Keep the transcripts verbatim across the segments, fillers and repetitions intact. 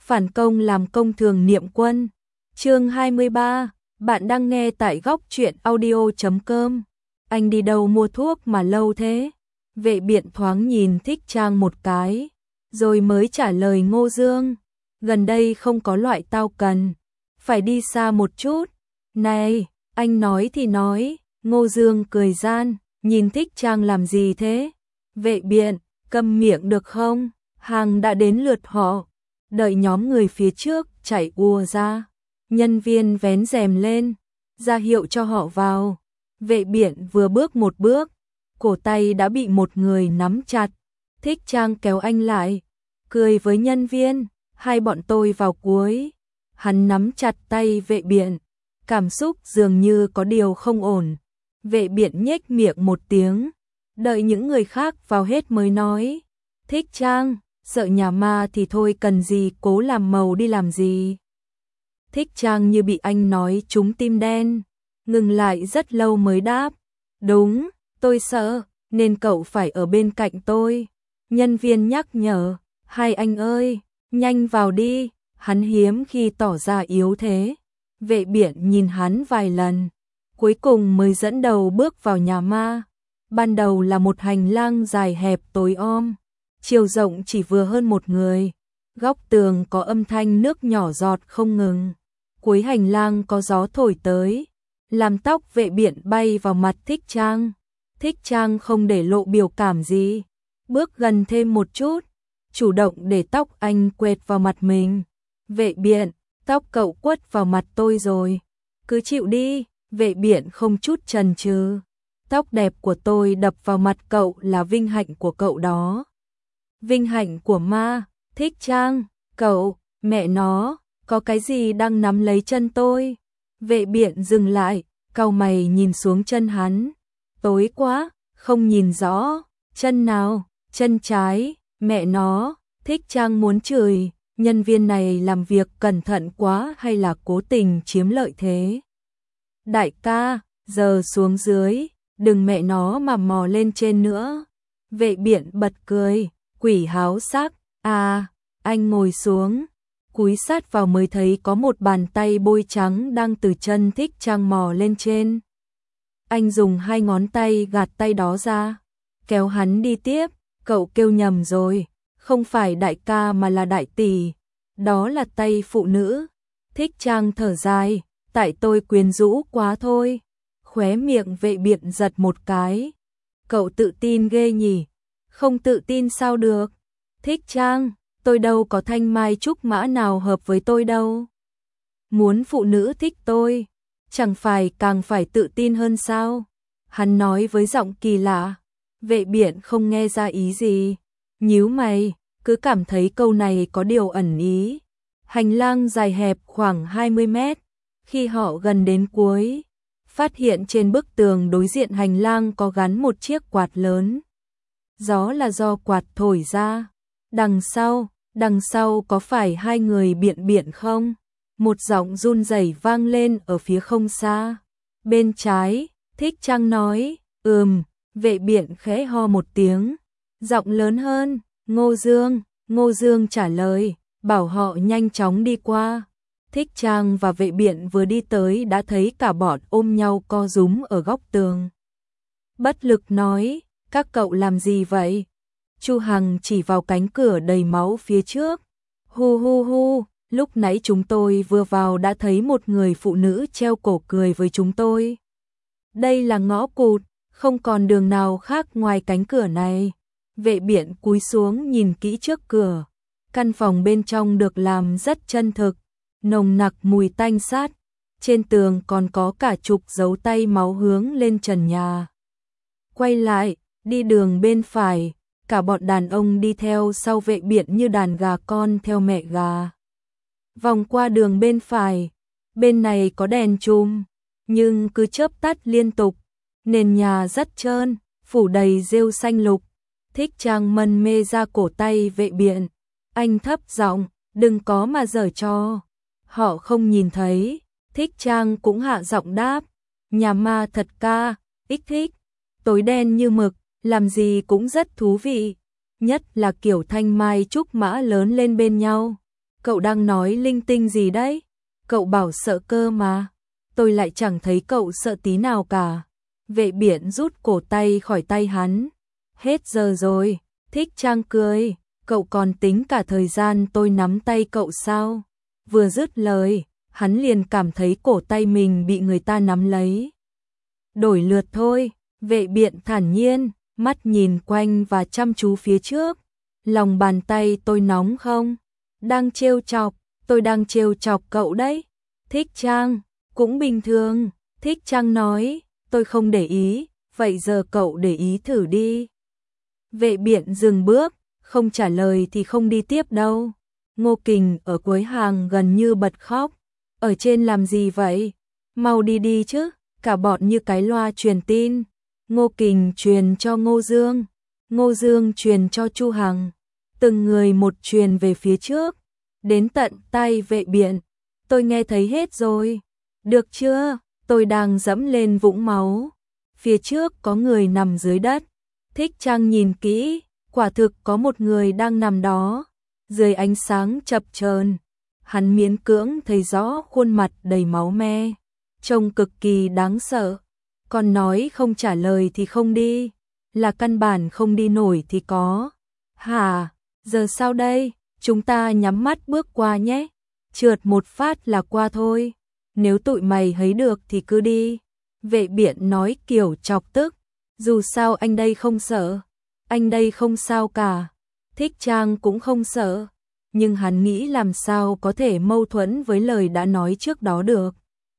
phản công làm công thường niệm quân. Chương hai mươi ba, bạn đang nghe tại góc truyện audio chấm com. Anh đi đâu mua thuốc mà lâu thế? Vệ biện thoáng nhìn Thích Trang một cái, rồi mới trả lời Ngô Dương. Gần đây không có loại tao cần, phải đi xa một chút. Này, anh nói thì nói. Ngô Dương cười gian, nhìn Thích Trang làm gì thế? Vệ biện, câm miệng được không? Hàng đã đến lượt họ. Đợi nhóm người phía trước chạy ùa ra, nhân viên vén rèm lên, ra hiệu cho họ vào. Vệ biện vừa bước một bước, cổ tay đã bị một người nắm chặt. Thích Trang kéo anh lại, cười với nhân viên, hai bọn tôi vào cuối. Hắn nắm chặt tay vệ biện, cảm xúc dường như có điều không ổn. Vệ biện nhếch miệng một tiếng, đợi những người khác vào hết mới nói. Thích Trang, sợ nhà ma thì thôi, cần gì cố làm màu đi làm gì. Thích Trang như bị anh nói trúng tim đen, ngừng lại rất lâu mới đáp. Đúng, tôi sợ, nên cậu phải ở bên cạnh tôi. Nhân viên nhắc nhở, hai anh ơi, nhanh vào đi. Hắn hiếm khi tỏ ra yếu thế. Vệ biện nhìn hắn vài lần, cuối cùng mới dẫn đầu bước vào nhà ma. Ban đầu là một hành lang dài hẹp tối om, chiều rộng chỉ vừa hơn một người. Góc tường có âm thanh nước nhỏ giọt không ngừng. Cuối hành lang có gió thổi tới, làm tóc vệ biện bay vào mặt Thích Trang. Thích Trang không để lộ biểu cảm gì, bước gần thêm một chút, chủ động để tóc anh quệt vào mặt mình. Vệ biện, tóc cậu quất vào mặt tôi rồi, cứ chịu đi. Vệ biện không chút chần chừ. Tóc đẹp của tôi đập vào mặt cậu là vinh hạnh của cậu đó. Vinh hạnh của ma. Thích Trang, cậu, mẹ nó, có cái gì đang nắm lấy chân tôi? Vệ biện dừng lại, cau mày nhìn xuống chân hắn. Tối quá, không nhìn rõ. Chân nào? Chân trái. Mẹ nó. Thích Trang muốn chửi, nhân viên này làm việc cẩn thận quá hay là cố tình chiếm lợi thế? Đại ca, giờ xuống dưới, đừng mẹ nó mà mò lên trên nữa. Vệ biện bật cười, quỷ háo sắc. À, anh ngồi xuống, cúi sát vào mới thấy có một bàn tay bôi trắng đang từ chân Thích Trang mò lên trên. Anh dùng hai ngón tay gạt tay đó ra, kéo hắn đi tiếp. Cậu kêu nhầm rồi, không phải đại ca mà là đại tỷ, đó là tay phụ nữ. Thích Trang thở dài, tại tôi quyến rũ quá thôi. Khóe miệng vệ biện giật một cái. Cậu tự tin ghê nhỉ? Không tự tin sao được? Thích Trang, tôi đâu có thanh mai trúc mã nào hợp với tôi đâu. Muốn phụ nữ thích tôi, chẳng phải càng phải tự tin hơn sao? Hắn nói với giọng kỳ lạ. Vệ biện không nghe ra ý gì, nhíu mày, cứ cảm thấy câu này có điều ẩn ý. Hành lang dài hẹp khoảng hai mươi mét. Khi họ gần đến cuối, phát hiện trên bức tường đối diện hành lang có gắn một chiếc quạt lớn. Gió là do quạt thổi ra. Đằng sau, đằng sau có phải hai người biện biện không? Một giọng run rẩy vang lên ở phía không xa. Bên trái, Thích Trang nói, ừm. Vệ biện khẽ ho một tiếng, giọng lớn hơn, Ngô Dương. Ngô Dương trả lời, bảo họ nhanh chóng đi qua. Thích Trang và vệ biện vừa đi tới đã thấy cả bọn ôm nhau co rúm ở góc tường. Bất lực nói, các cậu làm gì vậy? Chu Hằng chỉ vào cánh cửa đầy máu phía trước. Hu hu hu, lúc nãy chúng tôi vừa vào đã thấy một người phụ nữ treo cổ cười với chúng tôi. Đây là ngõ cụt, không còn đường nào khác ngoài cánh cửa này. Vệ biện cúi xuống nhìn kỹ trước cửa. Căn phòng bên trong được làm rất chân thực, nồng nặc mùi tanh sát. Trên tường còn có cả chục dấu tay máu hướng lên trần nhà. Quay lại, đi đường bên phải, cả bọn đàn ông đi theo sau vệ biện như đàn gà con theo mẹ gà. Vòng qua đường bên phải, bên này có đèn chùm, nhưng cứ chớp tắt liên tục. Nền nhà rất trơn, phủ đầy rêu xanh lục. Thích Trang mân mê ra cổ tay vệ biện. Anh thấp giọng, đừng có mà giở trò. Họ không nhìn thấy. Thích Trang cũng hạ giọng đáp, nhà ma thật ca, ích thích. Tối đen như mực, làm gì cũng rất thú vị. Nhất là kiểu thanh mai trúc mã lớn lên bên nhau. cậu đang nói linh tinh gì đấy? Cậu bảo sợ cơ mà. Tôi lại chẳng thấy cậu sợ tí nào cả. Vệ Biển rút cổ tay khỏi tay hắn. Hết giờ rồi. Thích Trang cười. Cậu còn tính cả thời gian tôi nắm tay cậu sao? Vừa dứt lời, hắn liền cảm thấy cổ tay mình bị người ta nắm lấy. Đổi lượt thôi. Vệ Biện thản nhiên, mắt nhìn quanh và chăm chú phía trước. Lòng bàn tay tôi nóng không? Đang trêu chọc, tôi đang trêu chọc cậu đấy. Thích Trang, cũng bình thường. Thích Trang nói, tôi không để ý, vậy giờ cậu để ý thử đi. Vệ Biện dừng bước, không trả lời thì không đi tiếp đâu. Ngô Kình ở cuối hàng gần như bật khóc. Ở trên làm gì vậy? Mau đi đi chứ, cả bọn như cái loa truyền tin. Ngô Kình truyền cho Ngô Dương, Ngô Dương truyền cho Chu Hằng. Từng người một truyền về phía trước, đến tận tai Vệ Biện. Tôi nghe thấy hết rồi. Được chưa? Tôi đang dẫm lên vũng máu. Phía trước có người nằm dưới đất. Thích Trang nhìn kỹ, quả thực có một người đang nằm đó. Dưới ánh sáng chập chờn, hắn miễn cưỡng thấy rõ khuôn mặt đầy máu me, trông cực kỳ đáng sợ. Còn nói không trả lời thì không đi, là căn bản không đi nổi thì có. Hả? Giờ sao đây? Chúng ta nhắm mắt bước qua nhé. Trượt một phát là qua thôi. Nếu tụi mày thấy được thì cứ đi. Vệ Biện nói kiểu chọc tức. Dù sao anh đây không sợ. Anh đây không sao cả. Thích Trang cũng không sợ. Nhưng hắn nghĩ làm sao có thể mâu thuẫn với lời đã nói trước đó được.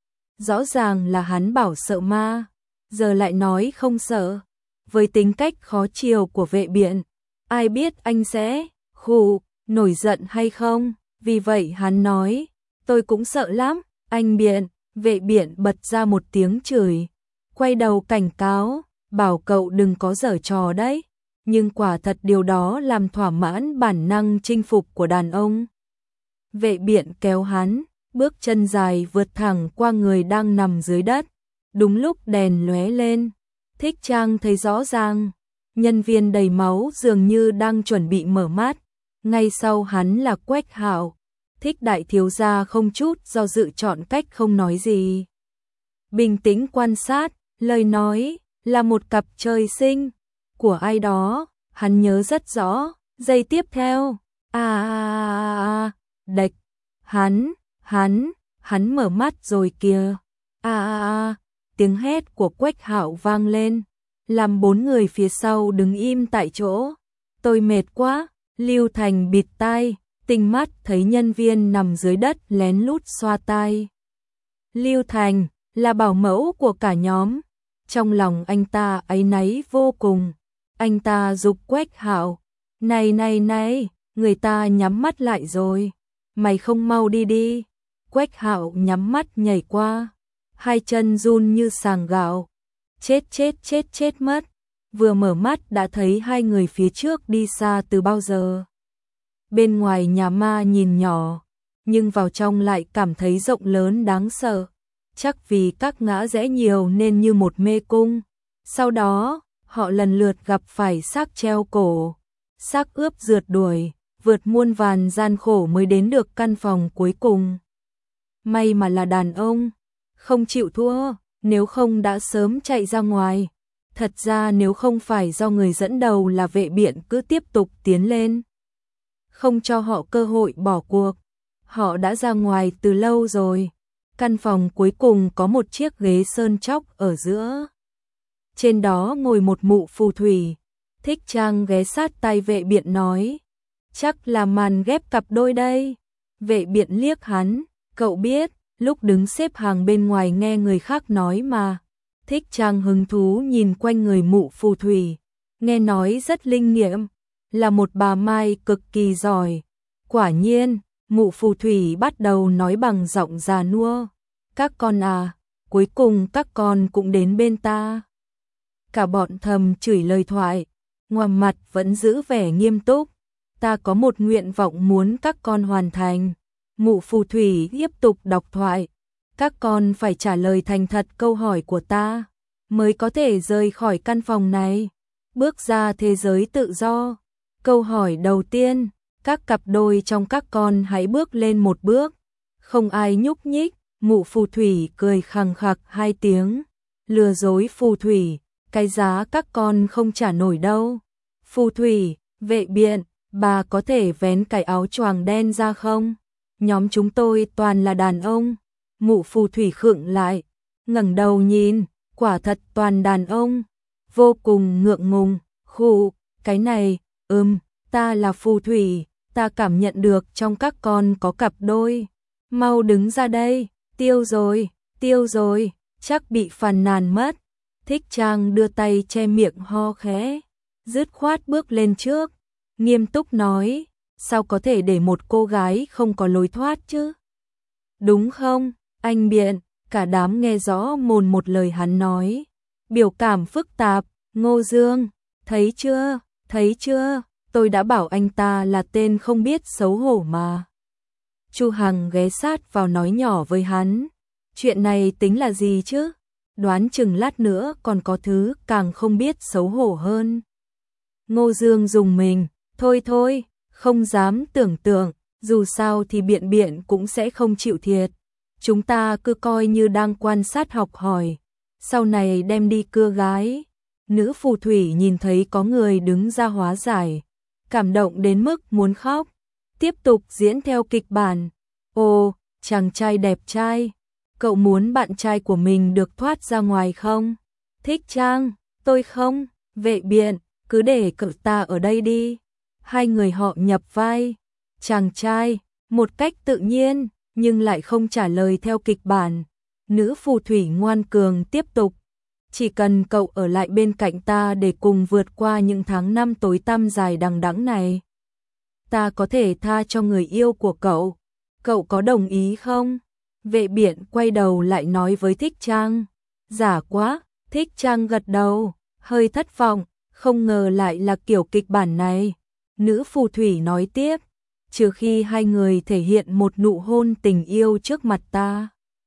Rõ ràng là hắn bảo sợ ma, giờ lại nói không sợ. Với tính cách khó chiều của Vệ Biện, ai biết anh sẽ khù, nổi giận hay không. Vì vậy hắn nói, tôi cũng sợ lắm, anh Biện. Vệ Biện bật ra một tiếng chửi, quay đầu cảnh cáo, bảo cậu đừng có giở trò đấy. Nhưng quả thật điều đó làm thỏa mãn bản năng chinh phục của đàn ông. Vệ Biện kéo hắn, bước chân dài vượt thẳng qua người đang nằm dưới đất. Đúng lúc đèn lóe lên, Thích Trang thấy rõ ràng, nhân viên đầy máu dường như đang chuẩn bị mở mắt. Ngay sau hắn là Quách Hạo. Thích đại thiếu gia không chút do dự chọn cách không nói gì. Bình tĩnh quan sát, lời nói là một cặp trời sinh của ai đó, hắn nhớ rất rõ. Giây tiếp theo, à à à, đạch, hắn, hắn, hắn mở mắt rồi kìa. À à à, tiếng hét của Quách Hạo vang lên, làm bốn người phía sau đứng im tại chỗ. Tôi mệt quá. Lưu Thành bịt tai, tinh mắt thấy nhân viên nằm dưới đất lén lút xoa tai. Lưu Thành là bảo mẫu của cả nhóm, trong lòng anh ta áy náy vô cùng. Anh ta giục Quách Hạo, này này này, người ta nhắm mắt lại rồi, mày không mau đi đi. Quách Hạo nhắm mắt nhảy qua, hai chân run như sàng gạo. Chết chết chết chết mất. Vừa mở mắt đã thấy hai người phía trước đi xa từ bao giờ. Bên ngoài nhà ma nhìn nhỏ, nhưng vào trong lại cảm thấy rộng lớn đáng sợ. Chắc vì các ngã rẽ nhiều nên như một mê cung. Sau đó, họ lần lượt gặp phải xác treo cổ, xác ướp rượt đuổi, vượt muôn vàn gian khổ mới đến được căn phòng cuối cùng. May mà là đàn ông, không chịu thua, nếu không đã sớm chạy ra ngoài. Thật ra nếu không phải do người dẫn đầu là Vệ Biện cứ tiếp tục tiến lên, không cho họ cơ hội bỏ cuộc, họ đã ra ngoài từ lâu rồi. Căn phòng cuối cùng có một chiếc ghế sơn chóc ở giữa. Trên đó ngồi một mụ phù thủy. Thích Trang ghé sát tai Vệ Biện nói, chắc là màn ghép cặp đôi đây. Vệ Biện liếc hắn, cậu biết, lúc đứng xếp hàng bên ngoài nghe người khác nói mà. Thích Trang hứng thú nhìn quanh người mụ phù thủy, nghe nói rất linh nghiệm, là một bà mai cực kỳ giỏi. Quả nhiên, mụ phù thủy bắt đầu nói bằng giọng già nua, các con à, cuối cùng các con cũng đến bên ta. Cả bọn thầm chửi lời thoại, ngoài mặt vẫn giữ vẻ nghiêm túc. Ta có một nguyện vọng muốn các con hoàn thành. Mụ phù thủy tiếp tục đọc thoại. Các con phải trả lời thành thật câu hỏi của ta, mới có thể rời khỏi căn phòng này, bước ra thế giới tự do. Câu hỏi đầu tiên, Các cặp đôi trong các con hãy bước lên một bước. Không ai nhúc nhích, mụ phù thủy cười khằng khặc hai tiếng. Lừa dối phù thủy, cái giá các con không trả nổi đâu. Phù thủy, vệ biện, bà có thể vén cái áo choàng đen ra không? Nhóm chúng tôi toàn là đàn ông. Mụ phù thủy khựng lại, ngẩng đầu nhìn, quả thật toàn đàn ông. Vô cùng ngượng ngùng, khụ, cái này, ừm, ta là phù thủy, ta cảm nhận được trong các con có cặp đôi. Mau đứng ra đây, tiêu rồi, tiêu rồi, chắc bị phàn nàn mất. Thích Trang đưa tay che miệng ho khẽ, dứt khoát bước lên trước, nghiêm túc nói, sao có thể để một cô gái không có lối thoát chứ? Đúng không, anh biện, cả đám nghe rõ mồn một lời hắn nói. Biểu cảm phức tạp, Ngô Dương, thấy chưa, thấy chưa, tôi đã bảo anh ta là tên không biết xấu hổ mà. Chu Hằng ghé sát vào nói nhỏ với hắn, chuyện này tính là gì chứ? Đoán chừng lát nữa còn có thứ càng không biết xấu hổ hơn. Ngô Dương dùng mình, thôi thôi, không dám tưởng tượng, dù sao thì biện biện cũng sẽ không chịu thiệt. Chúng ta cứ coi như đang quan sát học hỏi, sau này đem đi cưa gái. Nữ phù thủy nhìn thấy có người đứng ra hóa giải, cảm động đến mức muốn khóc. Tiếp tục diễn theo kịch bản. Ồ, chàng trai đẹp trai, cậu muốn bạn trai của mình được thoát ra ngoài không? Thích Trang, tôi không, vệ biện, cứ để cậu ta ở đây đi. Hai người họ nhập vai. Chàng trai, một cách tự nhiên, nhưng lại không trả lời theo kịch bản. Nữ phù thủy ngoan cường tiếp tục. Chỉ cần cậu ở lại bên cạnh ta để cùng vượt qua những tháng năm tối tăm dài đằng đẵng này, ta có thể tha cho người yêu của cậu. Cậu có đồng ý không? Vệ biện quay đầu lại nói với Thích Trang. Giả quá, Thích Trang gật đầu, hơi thất vọng, không ngờ lại là kiểu kịch bản này. Nữ phù thủy nói tiếp, trừ khi hai người thể hiện một nụ hôn tình yêu trước mặt ta,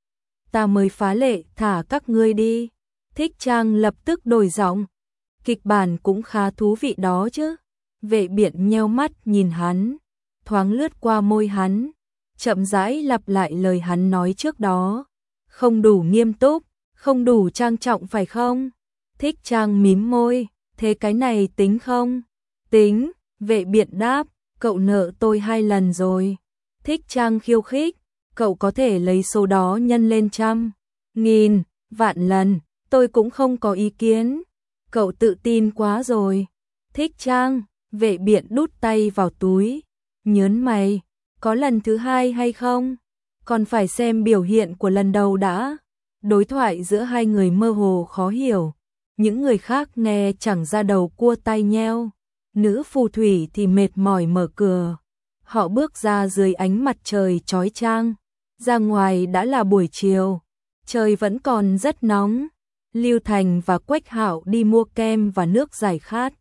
ta mới phá lệ thả các ngươi đi. Thích Trang lập tức đổi giọng, kịch bản cũng khá thú vị đó chứ. Vệ biện nheo mắt nhìn hắn, thoáng lướt qua môi hắn, chậm rãi lặp lại lời hắn nói trước đó. Không đủ nghiêm túc, không đủ trang trọng phải không? Thích Trang mím môi, thế cái này tính không? Tính, vệ biện đáp, cậu nợ tôi hai lần rồi. Thích Trang khiêu khích, cậu có thể lấy số đó nhân lên trăm, nghìn, vạn lần, tôi cũng không có ý kiến. Cậu tự tin quá rồi. Thích Trang, vệ biện đút tay vào túi, nhớn mày, có lần thứ hai hay không? Còn phải xem biểu hiện của lần đầu đã. Đối thoại giữa hai người mơ hồ khó hiểu, những người khác nghe chẳng ra đầu cua tai nheo. Nữ phù thủy thì mệt mỏi mở cửa. Họ bước ra dưới ánh mặt trời chói chang. Ra ngoài đã là buổi chiều, trời vẫn còn rất nóng. Lưu Thành và Quách Hạo đi mua kem và nước giải khát.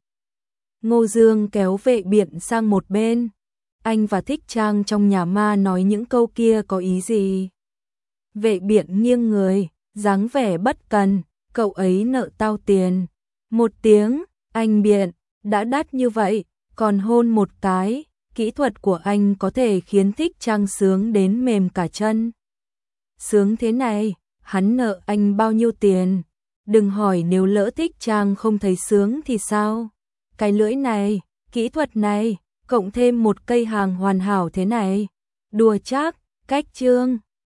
Ngô Dương kéo vệ biện sang một bên. Anh và Thích Trang trong nhà ma nói những câu kia có ý gì? Vệ biện nghiêng người, dáng vẻ bất cần, cậu ấy nợ tao tiền. Một tiếng, anh biện, đã đắt như vậy, còn hôn một cái, kỹ thuật của anh có thể khiến Thích Trang sướng đến mềm cả chân. Sướng thế này, hắn nợ anh bao nhiêu tiền? Đừng hỏi nếu lỡ Thích Trang không thấy sướng thì sao? Cái lưỡi này, kỹ thuật này, cộng thêm một cây hàng hoàn hảo thế này. Đùa chắc, cách chương.